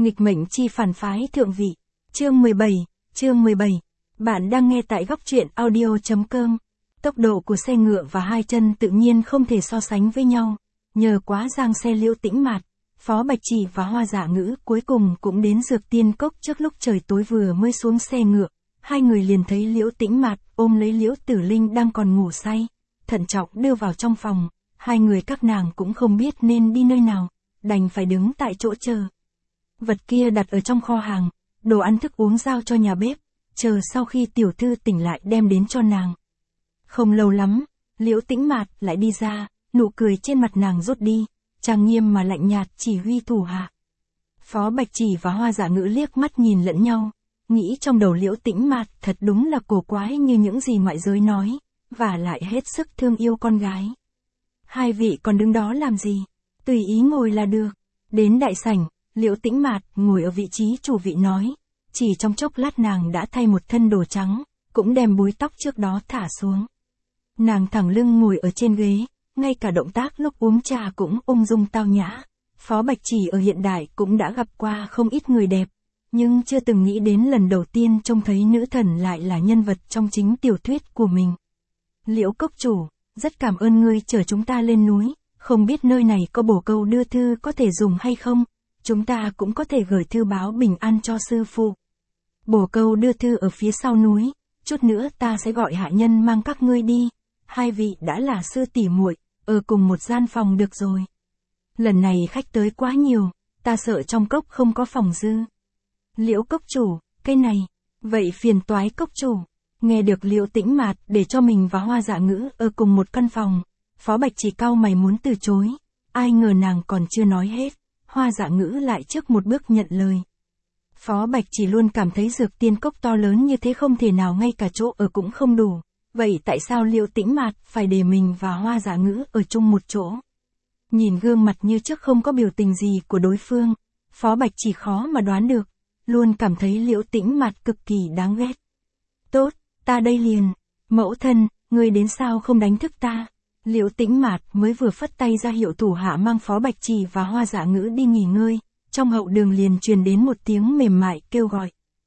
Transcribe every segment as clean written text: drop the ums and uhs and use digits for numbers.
Nghịch mệnh chi phản phái thượng vị. Chương 17. Bạn đang nghe tại góc truyện audio.com. Tốc độ của xe ngựa và hai chân tự nhiên không thể so sánh với nhau. Nhờ quá giang xe Liễu Tĩnh Mạt, Phó Bạch Chỉ và Hoa Dạ Ngữ cuối cùng cũng đến Dược Tiên Cốc trước lúc trời tối. Vừa mới xuống xe ngựa, hai người liền thấy Liễu Tĩnh Mạt ôm lấy Liễu Tử Linh đang còn ngủ say, thận trọng đưa vào trong phòng. Hai người các nàng cũng không biết nên đi nơi nào, đành phải đứng tại chỗ chờ. Vật kia đặt ở trong kho hàng, đồ ăn thức uống giao cho nhà bếp, chờ sau khi tiểu thư tỉnh lại đem đến cho nàng. Không lâu lắm, Liễu Tĩnh Mạt lại đi ra, nụ cười trên mặt nàng rút đi, trang nghiêm mà lạnh nhạt chỉ huy thủ hạ. Phó Bạch Chỉ và Hoa Dạ Ngữ liếc mắt nhìn lẫn nhau, nghĩ trong đầu Liễu Tĩnh Mạt thật đúng là cổ quái như những gì ngoại giới nói, và lại hết sức thương yêu con gái. Hai vị còn đứng đó làm gì? Tùy ý ngồi là được. Đến đại sảnh, Liễu Tĩnh Mạt ngồi ở vị trí chủ vị nói, chỉ trong chốc lát nàng đã thay một thân đồ trắng, cũng đem búi tóc trước đó thả xuống. Nàng thẳng lưng ngồi ở trên ghế, ngay cả động tác lúc uống trà cũng ung dung tao nhã. Phó Bạch Chỉ ở hiện đại cũng đã gặp qua không ít người đẹp, nhưng chưa từng nghĩ đến lần đầu tiên trông thấy nữ thần lại là nhân vật trong chính tiểu thuyết của mình. Liễu cốc chủ, rất cảm ơn ngươi chở chúng ta lên núi, không biết nơi này có bổ câu đưa thư có thể dùng hay không, chúng ta cũng có thể gửi thư báo bình an cho sư phụ. Bổ câu đưa thư ở phía sau núi, chút nữa ta sẽ gọi hạ nhân mang các ngươi đi, hai vị đã là sư tỷ muội, ở cùng một gian phòng được rồi. Lần này khách tới quá nhiều, ta sợ trong cốc không có phòng dư. Liễu cốc chủ, cái này, vậy phiền toái cốc chủ. Nghe được Liễu Tĩnh Mạt để cho mình và Hoa Dạ Ngữ ở cùng một căn phòng, Phó Bạch Chỉ cau mày muốn từ chối, ai ngờ nàng còn chưa nói hết, Hoa Dạ Ngữ lại trước một bước nhận lời. Phó Bạch Chỉ luôn cảm thấy Dược Tiên Cốc to lớn như thế không thể nào ngay cả chỗ ở cũng không đủ, vậy tại sao Liễu Tĩnh Mạt phải để mình và Hoa Dạ Ngữ ở chung một chỗ? Nhìn gương mặt như trước không có biểu tình gì của đối phương, Phó Bạch Chỉ khó mà đoán được, luôn cảm thấy Liễu Tĩnh Mạt cực kỳ đáng ghét. Tốt, ta đây liền. Mẫu thân, ngươi đến sao không đánh thức ta? Liễu Tĩnh Mạt mới vừa phất tay ra hiệu thủ hạ mang Phó Bạch Chỉ và Hoa Dạ Ngữ đi nghỉ ngơi, trong hậu đường liền truyền đến một tiếng mềm mại kêu gọi.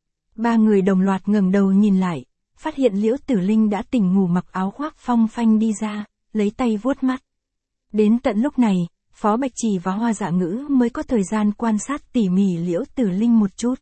Ba người đồng loạt ngẩng đầu nhìn lại, phát hiện Liễu Tử Linh đã tỉnh ngủ mặc áo khoác phong phanh đi ra, lấy tay vuốt mắt. Đến tận lúc này, Phó Bạch Chỉ và Hoa Dạ Ngữ mới có thời gian quan sát tỉ mỉ Liễu Tử Linh một chút.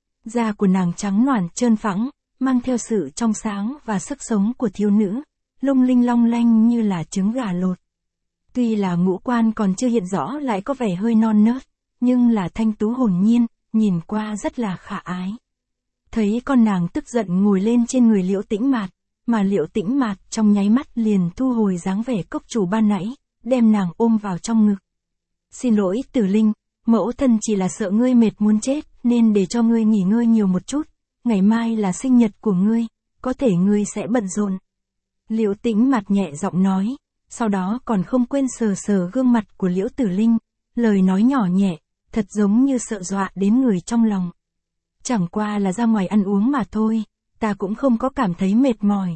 Da của nàng trắng nõn trơn phẳng, mang theo sự trong sáng và sức sống của thiếu nữ, lung linh long lanh như là trứng gà lột. Tuy là ngũ quan còn chưa hiện rõ lại có vẻ hơi non nớt, nhưng là thanh tú hồn nhiên, nhìn qua rất là khả ái. Thấy con nàng tức giận ngồi lên trên người Liễu Tĩnh Mạt, mà Liễu Tĩnh Mạt trong nháy mắt liền thu hồi dáng vẻ cốc chủ ban nãy, đem nàng ôm vào trong ngực. Xin lỗi Tử Linh, mẫu thân chỉ là sợ ngươi mệt muốn chết, nên để cho ngươi nghỉ ngơi nhiều một chút, ngày mai là sinh nhật của ngươi, có thể ngươi sẽ bận rộn. Liễu Tĩnh Mạt nhẹ giọng nói, sau đó còn không quên sờ sờ gương mặt của Liễu Tử Linh, lời nói nhỏ nhẹ, thật giống như sợ dọa đến người trong lòng. Chẳng qua là ra ngoài ăn uống mà thôi, ta cũng không có cảm thấy mệt mỏi.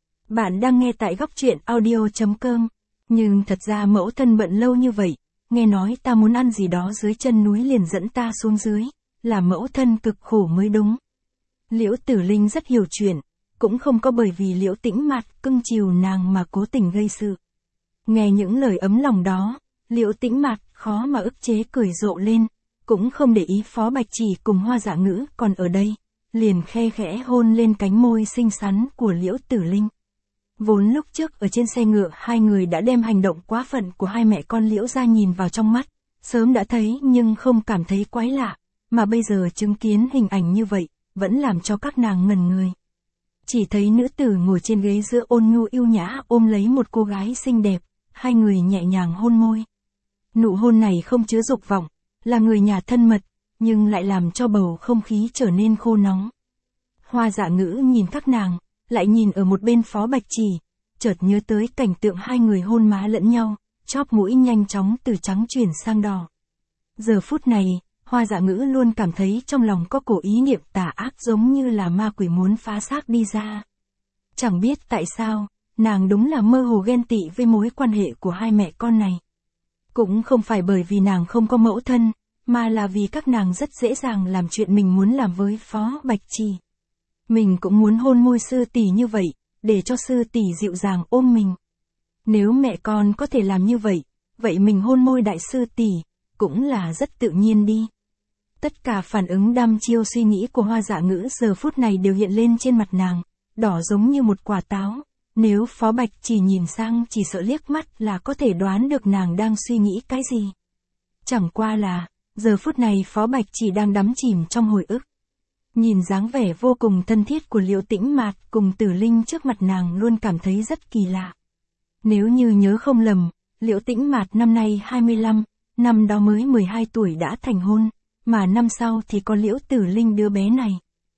Bạn đang nghe tại góc truyện audio.com, nhưng thật ra mẫu thân bận lâu như vậy, nghe nói ta muốn ăn gì đó dưới chân núi liền dẫn ta xuống dưới, là mẫu thân cực khổ mới đúng. Liễu Tử Linh rất hiểu chuyện, cũng không có bởi vì Liễu Tĩnh Mạt cưng chiều nàng mà cố tình gây sự. Nghe những lời ấm lòng đó, Liễu Tĩnh Mạt khó mà ức chế cười rộ lên, cũng không để ý Phó Bạch Chỉ cùng Hoa Dạ Ngữ còn ở đây, liền khe khẽ hôn lên cánh môi xinh xắn của Liễu Tử Linh. Vốn lúc trước ở trên xe ngựa hai người đã đem hành động quá phận của hai mẹ con Liễu gia nhìn vào trong mắt, sớm đã thấy nhưng không cảm thấy quái lạ, mà bây giờ chứng kiến hình ảnh như vậy, vẫn làm cho các nàng ngẩn người. Chỉ thấy nữ tử ngồi trên ghế giữa ôn nhu yêu nhã ôm lấy một cô gái xinh đẹp, hai người nhẹ nhàng hôn môi. Nụ hôn này không chứa dục vọng, là người nhà thân mật, nhưng lại làm cho bầu không khí trở nên khô nóng. Hoa Dạ Ngữ nhìn các nàng, lại nhìn ở một bên Phó Bạch Chỉ, chợt nhớ tới cảnh tượng hai người hôn má lẫn nhau, chóp mũi nhanh chóng từ trắng chuyển sang đỏ. Giờ phút này, Hoa Dạ Ngữ luôn cảm thấy trong lòng có cổ ý niệm tà ác giống như là ma quỷ muốn phá xác đi ra. Chẳng biết tại sao, nàng đúng là mơ hồ ghen tị với mối quan hệ của hai mẹ con này. Cũng không phải bởi vì nàng không có mẫu thân, mà là vì các nàng rất dễ dàng làm chuyện mình muốn làm với Phó Bạch Trì. Mình cũng muốn hôn môi sư tỷ như vậy, để cho sư tỷ dịu dàng ôm mình. Nếu mẹ con có thể làm như vậy, vậy mình hôn môi đại sư tỷ, cũng là rất tự nhiên đi. Tất cả phản ứng đăm chiêu suy nghĩ của Hoa Dạ Ngữ giờ phút này đều hiện lên trên mặt nàng, đỏ giống như một quả táo. Nếu Phó Bạch Trì nhìn sang chỉ sợ liếc mắt là có thể đoán được nàng đang suy nghĩ cái gì. Chẳng qua là, giờ phút này Phó Bạch Trì đang đắm chìm trong hồi ức. Nhìn dáng vẻ vô cùng thân thiết của Liễu Tĩnh Mạt cùng Tử Linh trước mặt nàng luôn cảm thấy rất kỳ lạ. Nếu như nhớ không lầm, Liễu Tĩnh Mạt năm nay 25, năm đó mới 12 tuổi đã thành hôn, mà năm sau thì có Liễu Tử Linh đứa bé này.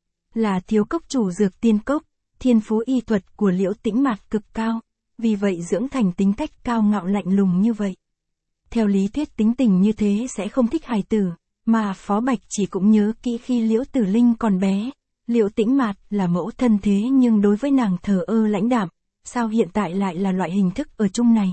Là thiếu cốc chủ dược tiên cốc, thiên phú y thuật của Liễu Tĩnh Mạt cực cao, vì vậy dưỡng thành tính cách cao ngạo lạnh lùng như vậy. Theo lý thuyết tính tình như thế sẽ không thích hài tử, mà Phó Bạch Chỉ cũng nhớ kỹ khi Liễu Tử Linh còn bé, Liễu Tĩnh Mạt là mẫu thân thế nhưng đối với nàng thờ ơ lãnh đạm, sao hiện tại lại là loại hình thức ở chung này.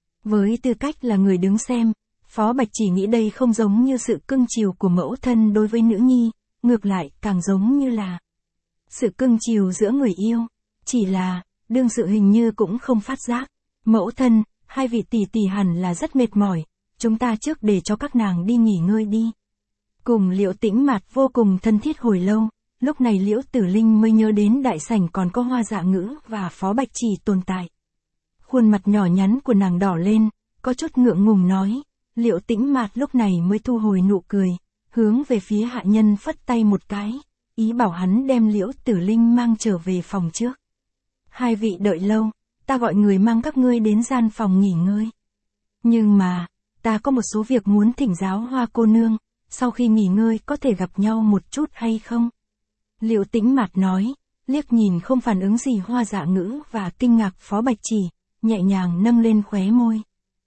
Với tư cách là người đứng xem, Phó Bạch Chỉ nghĩ đây không giống như sự cưng chiều của mẫu thân đối với nữ nhi, ngược lại càng giống như là sự cưng chiều giữa người yêu. Chỉ là, đương sự hình như cũng không phát giác. Mẫu thân, hai vị tỷ tỷ hẳn là rất mệt mỏi, chúng ta trước để cho các nàng đi nghỉ ngơi đi. Cùng Liễu Tĩnh Mạt vô cùng thân thiết hồi lâu, lúc này Liễu Tử Linh mới nhớ đến đại sảnh còn có Hoa Dạ Ngữ và Phó Bạch Chỉ tồn tại. Khuôn mặt nhỏ nhắn của nàng đỏ lên, có chút ngượng ngùng nói. Liễu Tĩnh Mạt lúc này mới thu hồi nụ cười, hướng về phía hạ nhân phất tay một cái, ý bảo hắn đem Liễu Tử Linh mang trở về phòng trước. Hai vị đợi lâu, ta gọi người mang các ngươi đến gian phòng nghỉ ngơi. Nhưng mà, ta có một số việc muốn thỉnh giáo Hoa cô nương, sau khi nghỉ ngơi có thể gặp nhau một chút hay không? Liễu Tĩnh Mạt nói, liếc nhìn không phản ứng gì Hoa Dạ Ngữ và kinh ngạc Phó Bạch Chỉ, nhẹ nhàng nâng lên khóe môi.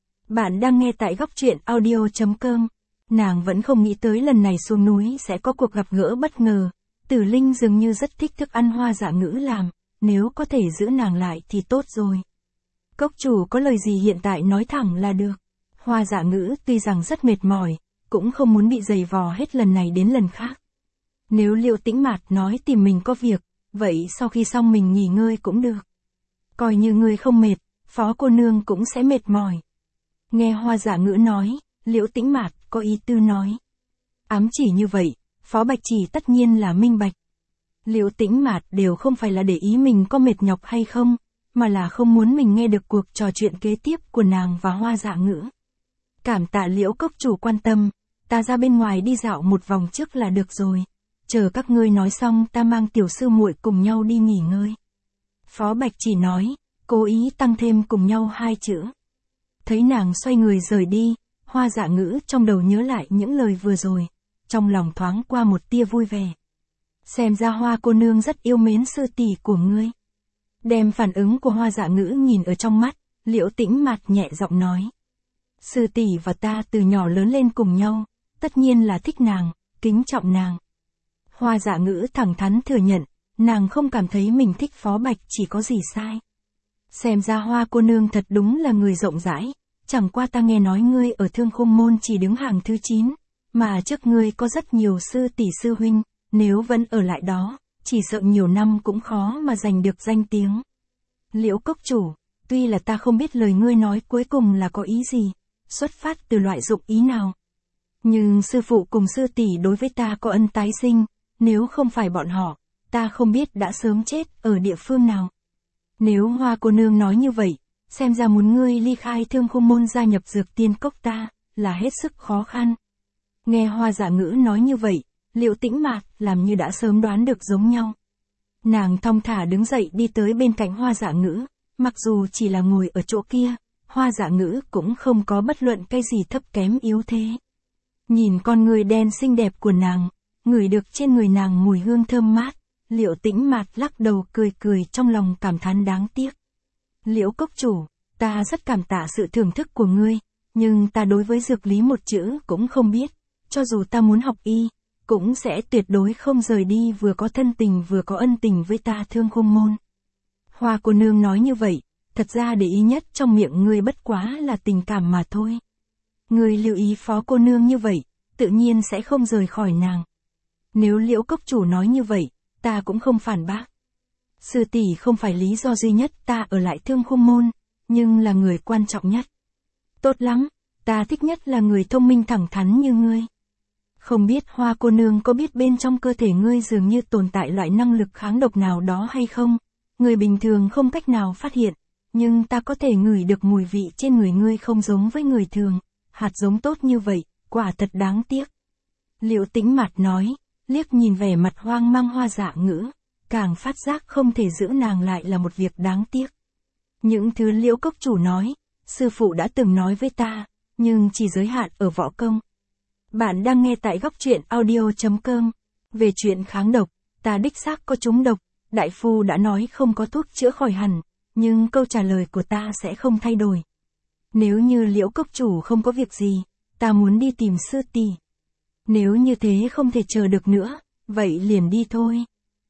Bạn đang nghe tại góc truyện audio.com. Nàng vẫn không nghĩ tới lần này xuống núi sẽ có cuộc gặp gỡ bất ngờ. Tử Linh dường như rất thích thức ăn Hoa Dạ Ngữ làm, nếu có thể giữ nàng lại thì tốt rồi. Cốc chủ có lời gì hiện tại nói thẳng là được. Hoa Dạ Ngữ tuy rằng rất mệt mỏi, cũng không muốn bị giày vò hết lần này đến lần khác. Nếu Liễu Tĩnh Mạt nói tìm mình có việc, vậy sau khi xong mình nghỉ ngơi cũng được. Coi như ngươi không mệt, Phó cô nương cũng sẽ mệt mỏi. Nghe Hoa Dạ Ngữ nói, Liễu Tĩnh Mạt có ý tư nói. Ám chỉ như vậy, Phó Bạch Chỉ tất nhiên là minh bạch. Liễu Tĩnh Mạt đều không phải là để ý mình có mệt nhọc hay không, mà là không muốn mình nghe được cuộc trò chuyện kế tiếp của nàng và Hoa Dạ Ngữ. Cảm tạ Liễu cốc chủ quan tâm, ta ra bên ngoài đi dạo một vòng trước là được rồi. Chờ các ngươi nói xong ta mang tiểu sư muội cùng nhau đi nghỉ ngơi. Phó Bạch Chỉ nói, cố ý tăng thêm cùng nhau hai chữ. Thấy nàng xoay người rời đi, Hoa Dạ Ngữ trong đầu nhớ lại những lời vừa rồi, trong lòng thoáng qua một tia vui vẻ. Xem ra Hoa cô nương rất yêu mến sư tỷ của ngươi. Đem phản ứng của Hoa Dạ Ngữ nhìn ở trong mắt, Liễu Tĩnh Mạt nhẹ giọng nói. Sư tỷ và ta từ nhỏ lớn lên cùng nhau, tất nhiên là thích nàng, kính trọng nàng. Hoa Dạ Ngữ thẳng thắn thừa nhận, nàng không cảm thấy mình thích Phó Bạch Chỉ có gì sai. Xem ra Hoa cô nương thật đúng là người rộng rãi, chẳng qua ta nghe nói ngươi ở Thương Khung môn chỉ đứng hàng thứ 9, mà trước ngươi có rất nhiều sư tỷ sư huynh, nếu vẫn ở lại đó, chỉ sợ nhiều năm cũng khó mà giành được danh tiếng. Liễu cốc chủ, tuy là ta không biết lời ngươi nói cuối cùng là có ý gì, xuất phát từ loại dụng ý nào. Nhưng sư phụ cùng sư tỷ đối với ta có ân tái sinh, nếu không phải bọn họ, ta không biết đã sớm chết ở địa phương nào. Nếu Hoa cô nương nói như vậy, xem ra muốn ngươi ly khai Thương Khung môn gia nhập dược tiên cốc ta, là hết sức khó khăn. Nghe Hoa Dạ Ngữ nói như vậy, Liễu Tĩnh Mạt làm như đã sớm đoán được giống nhau. Nàng thong thả đứng dậy đi tới bên cạnh Hoa Dạ Ngữ, mặc dù chỉ là ngồi ở chỗ kia, Hoa Dạ Ngữ cũng không có bất luận cái gì thấp kém yếu thế. Nhìn con người đen xinh đẹp của nàng, ngửi được trên người nàng mùi hương thơm mát, Liễu Tĩnh Mạt lắc đầu cười cười trong lòng cảm thán đáng tiếc. Liễu cốc chủ, ta rất cảm tạ sự thưởng thức của ngươi, nhưng ta đối với dược lý một chữ cũng không biết, cho dù ta muốn học y, cũng sẽ tuyệt đối không rời đi vừa có thân tình vừa có ân tình với ta Thương Khung môn. Hoa cô nương nói như vậy, thật ra để ý nhất trong miệng ngươi bất quá là tình cảm mà thôi. Ngươi lưu ý Phó cô nương như vậy, tự nhiên sẽ không rời khỏi nàng. Nếu Liễu cốc chủ nói như vậy, ta cũng không phản bác. Sư tỷ không phải lý do duy nhất ta ở lại Thương Khung Môn, nhưng là người quan trọng nhất. Tốt lắm, ta thích nhất là người thông minh thẳng thắn như ngươi. Không biết Hoa cô nương có biết bên trong cơ thể ngươi dường như tồn tại loại năng lực kháng độc nào đó hay không? Người bình thường không cách nào phát hiện, nhưng ta có thể ngửi được mùi vị trên người ngươi không giống với người thường. Hạt giống tốt như vậy, quả thật đáng tiếc. Liễu Tĩnh Mạt nói, liếc nhìn vẻ mặt hoang mang Hoa Dạ Ngữ, càng phát giác không thể giữ nàng lại là một việc đáng tiếc. Những thứ Liễu cốc chủ nói, sư phụ đã từng nói với ta, nhưng chỉ giới hạn ở võ công. Bạn đang nghe tại góc truyện audio.com. Về chuyện kháng độc, ta đích xác có trúng độc, đại phu đã nói không có thuốc chữa khỏi hẳn, nhưng câu trả lời của ta sẽ không thay đổi. Nếu như Liễu cốc chủ không có việc gì, ta muốn đi tìm sư tỷ. Nếu như thế không thể chờ được nữa, vậy liền đi thôi.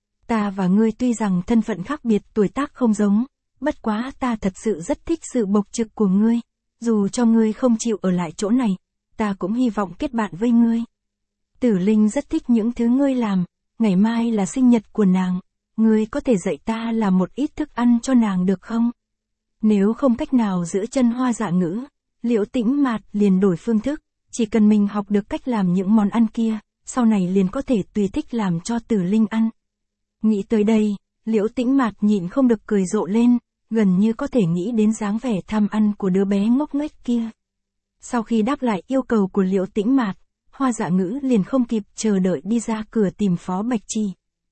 Ta và ngươi tuy rằng thân phận khác biệt, tuổi tác không giống, bất quá ta thật sự rất thích sự bộc trực của ngươi, dù cho ngươi không chịu ở lại chỗ này, ta cũng hy vọng kết bạn với ngươi. Tử Linh rất thích những thứ ngươi làm, ngày mai là sinh nhật của nàng, ngươi có thể dạy ta làm một ít thức ăn cho nàng được không? Nếu không cách nào giữ chân Hoa Dạ Ngữ, Liễu Tĩnh Mạt liền đổi phương thức, chỉ cần mình học được cách làm những món ăn kia, sau này liền có thể tùy thích làm cho Tử Linh ăn. Nghĩ tới đây, Liễu Tĩnh Mạt nhịn không được cười rộ lên, gần như có thể nghĩ đến dáng vẻ tham ăn của đứa bé ngốc nghếch kia. Sau khi đáp lại yêu cầu của Liễu Tĩnh Mạt, Hoa Dạ Ngữ liền không kịp chờ đợi đi ra cửa tìm Phó Bạch Trì.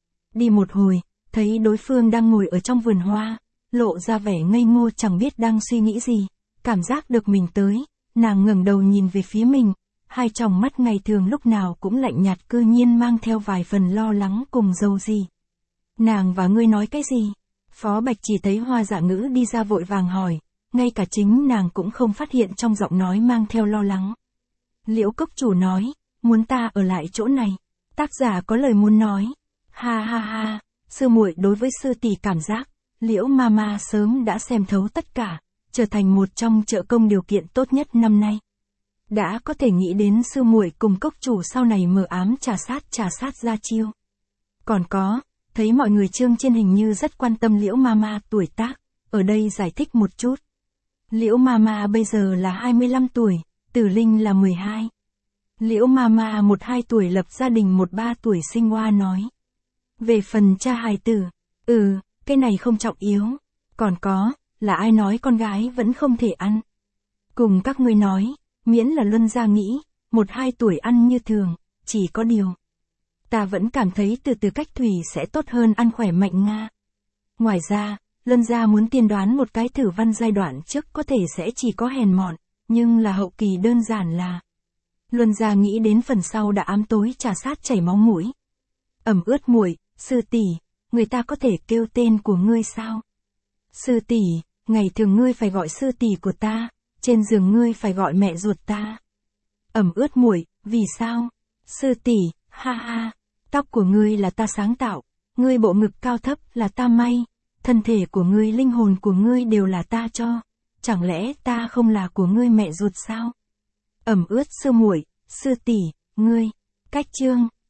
Đi một hồi, thấy đối phương đang ngồi ở trong vườn hoa, lộ ra vẻ ngây ngô chẳng biết đang suy nghĩ gì, cảm giác được mình tới, nàng ngẩng đầu nhìn về phía mình, hai tròng mắt ngày thường lúc nào cũng lạnh nhạt cư nhiên mang theo vài phần lo lắng cùng dầu gì. Nàng và ngươi nói cái gì? Phó Bạch Trì thấy Hoa Dạ Ngữ đi ra vội vàng hỏi, ngay cả chính nàng cũng không phát hiện trong giọng nói mang theo lo lắng. Liễu cốc chủ nói, muốn ta ở lại chỗ này. Tác giả có lời muốn nói. Ha ha ha, sư muội đối với sư tỷ cảm giác, Liễu Mama sớm đã xem thấu tất cả, trở thành một trong trợ công điều kiện tốt nhất năm nay. Đã có thể nghĩ đến sư muội cùng cốc chủ sau này mờ ám trà sát ra chiêu. Còn có, thấy mọi người chương trên hình như rất quan tâm Liễu Mama tuổi tác, ở đây giải thích một chút. Liễu Mama bây giờ là 25 tuổi, Tử Linh là 12. Liễu Mama 1-2 tuổi lập gia đình, 1-3 tuổi sinh hoa nói. Về phần cha hài tử, cái này không trọng yếu. Còn có, là ai nói con gái vẫn không thể ăn. Cùng các ngươi nói, miễn là Luân gia nghĩ, 1-2 tuổi ăn như thường, chỉ có điều. Ta vẫn cảm thấy từ cách thủy sẽ tốt hơn ăn khỏe mạnh Nga. Ngoài ra, Luân gia muốn tiên đoán một cái thử văn giai đoạn trước có thể sẽ chỉ có hèn mọn, nhưng là hậu kỳ đơn giản là. Luân gia nghĩ đến phần sau đã ám tối trà sát chảy máu mũi. Ẩm ướt muội, sư tỷ, người ta có thể kêu tên của ngươi sao? Sư tỷ, ngày thường ngươi phải gọi sư tỷ của ta, trên giường ngươi phải gọi mẹ ruột ta. Ẩm ướt muội, vì sao? Sư tỷ, ha ha, tóc của ngươi là ta sáng tạo, ngươi bộ ngực cao thấp là ta may, thân thể của ngươi, linh hồn của ngươi đều là ta cho, chẳng lẽ ta không là của ngươi mẹ ruột sao? Ẩm ướt sư muội, sư tỷ, ngươi, cách chương.